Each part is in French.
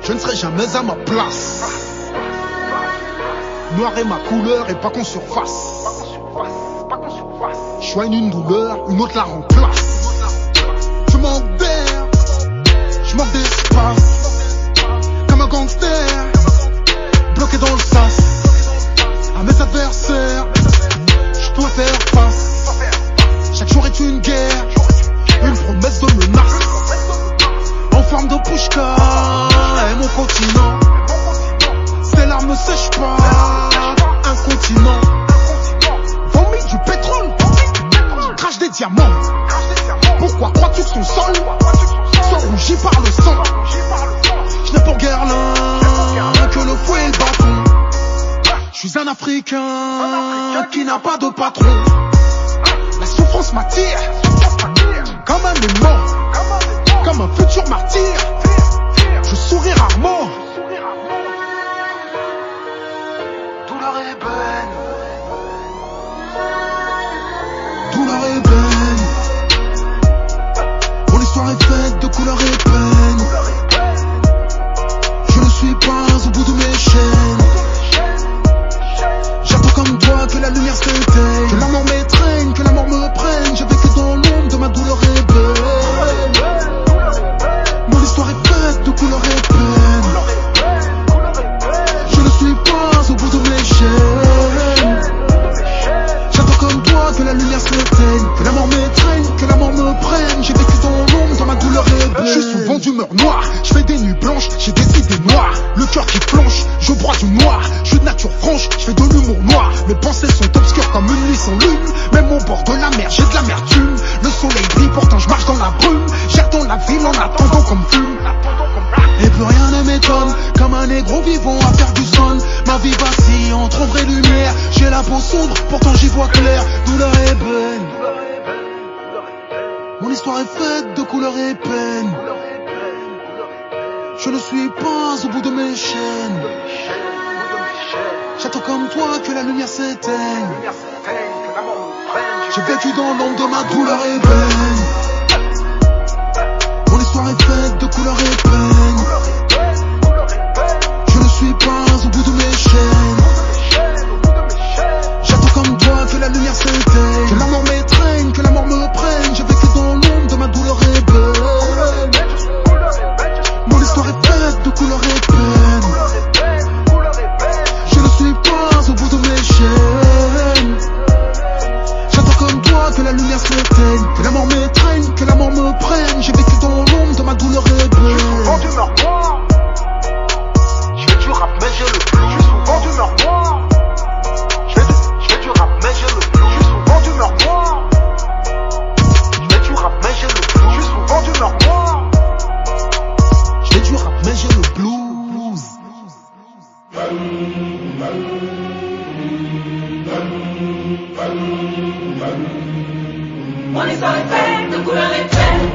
Je ne serai jamais à ma place. Noir est ma couleur et pas qu'on surface. Je soigne une douleur, une autre la remplace. Je manque d'air, je manque d'espace. Comme un gangster, bloqué dans le sas. À mes adversaires, je dois faire face. Chaque jour est une guerre, une promesse de menace. En forme de pushka est mon continent. Ces larmes ne sèchent pas un continent. Vomi du pétrole, crache des diamants. Pourquoi crois-tu que son sol soit rougi par le sang? Je n'ai pour guère l'un que le fouet et le bâton. Je suis un Africain qui n'a pas de patron. La souffrance m'attire comme un aimant, comme un futur martyr. Je souris rarement. Douleur ébène, douleur ébène. Mon histoire est faite de couleur ébène. Je ne suis pas au bout de mes chaînes. J'attends comme toi que la lumière s'éteigne, que la mort m'étreigne, que la mort me prenne. J'ai vécu dans l'ombre de ma douleur ébène. Mon histoire est faite de couleur ébène. Je ne suis pas au bout de mes chaînes. J'attends comme toi que la lumière s'éteigne, que la mort m'étreigne, que la mort me prenne. J'ai vécu dans l'ombre de ma douleur ébène. Je suis souvent d'humeur noire, je fais des nuits blanches, j'ai des idées noires. Le cœur qui flanche, je broie du noir. Je suis de nature franche, je fais de l'humour noir. Mes pensées sont obscures comme une nuit sans lune. Même au bord de la mer, j'ai de l'amertume. Le soleil brille, pourtant je marche dans la brume. J'attends la ville en attendant qu'on me fume. Et plus rien ne m'étonne, comme un négro vivant à faire du son. Ma vie vacille entre ombre et lumière. J'ai la peau sombre, pourtant j'y vois clair. Douleur ébène. Mon histoire est faite de couleur ébène. Je ne suis pas au bout de mes chaînes. J'attends comme toi que la lumière s'éteigne. J'ai vécu dans l'ombre de ma douleur ébène. Mon histoire est faite de couleur ébène. Je ne suis pas au bout de mes chaînes. J'attends comme toi que la lumière s'éteigne, que la mort m'étreigne, que la mort me prenne. J'ai vécu dans l'ombre de ma douleur ébène. Mon histoire est faite de couleur ébène. Je ne suis pas au bout de mes chaînes. J'attends comme toi que la lumière s'éteigne, que la mort m'étreigne, que la mort me prenne. J'ai vécu dans l'ombre de ma douleur ébène. Je suis souvent d'humeur noire. Je fais du rap mais j'ai le flou. Je suis souvent d'humeur noire. Je fais du rap mais j'ai le flou. Je suis souvent d'humeur noire. Je fais du rap mais j'ai le flou. Je suis souvent d'humeur noire. Je fais du rap mais j'ai le blues. Mon histoire est faite de couleur ébène.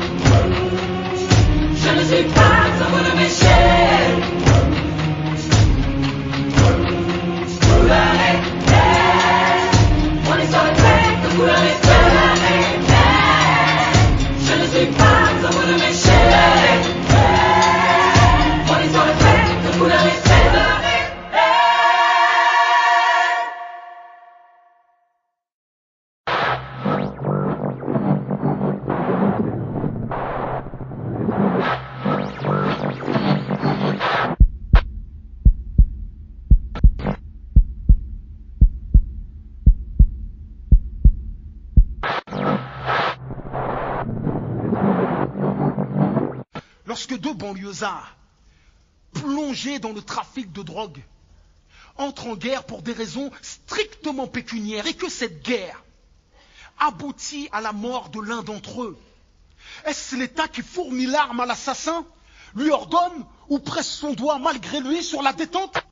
Je ne suis pas au bout de mes chaînes. Couleur ébène. Mon histoire est faite de couleur ébène. Je ne suis pas au bout de mes chaînes. Mon histoire est faite de couleur ébène. Lorsque deux banlieusards, plongés dans le trafic de drogue, entrent en guerre pour des raisons strictement pécuniaires et que cette guerre aboutit à la mort de l'un d'entre eux, est-ce l'État qui fournit l'arme à l'assassin, lui ordonne ou presse son doigt malgré lui sur la détente?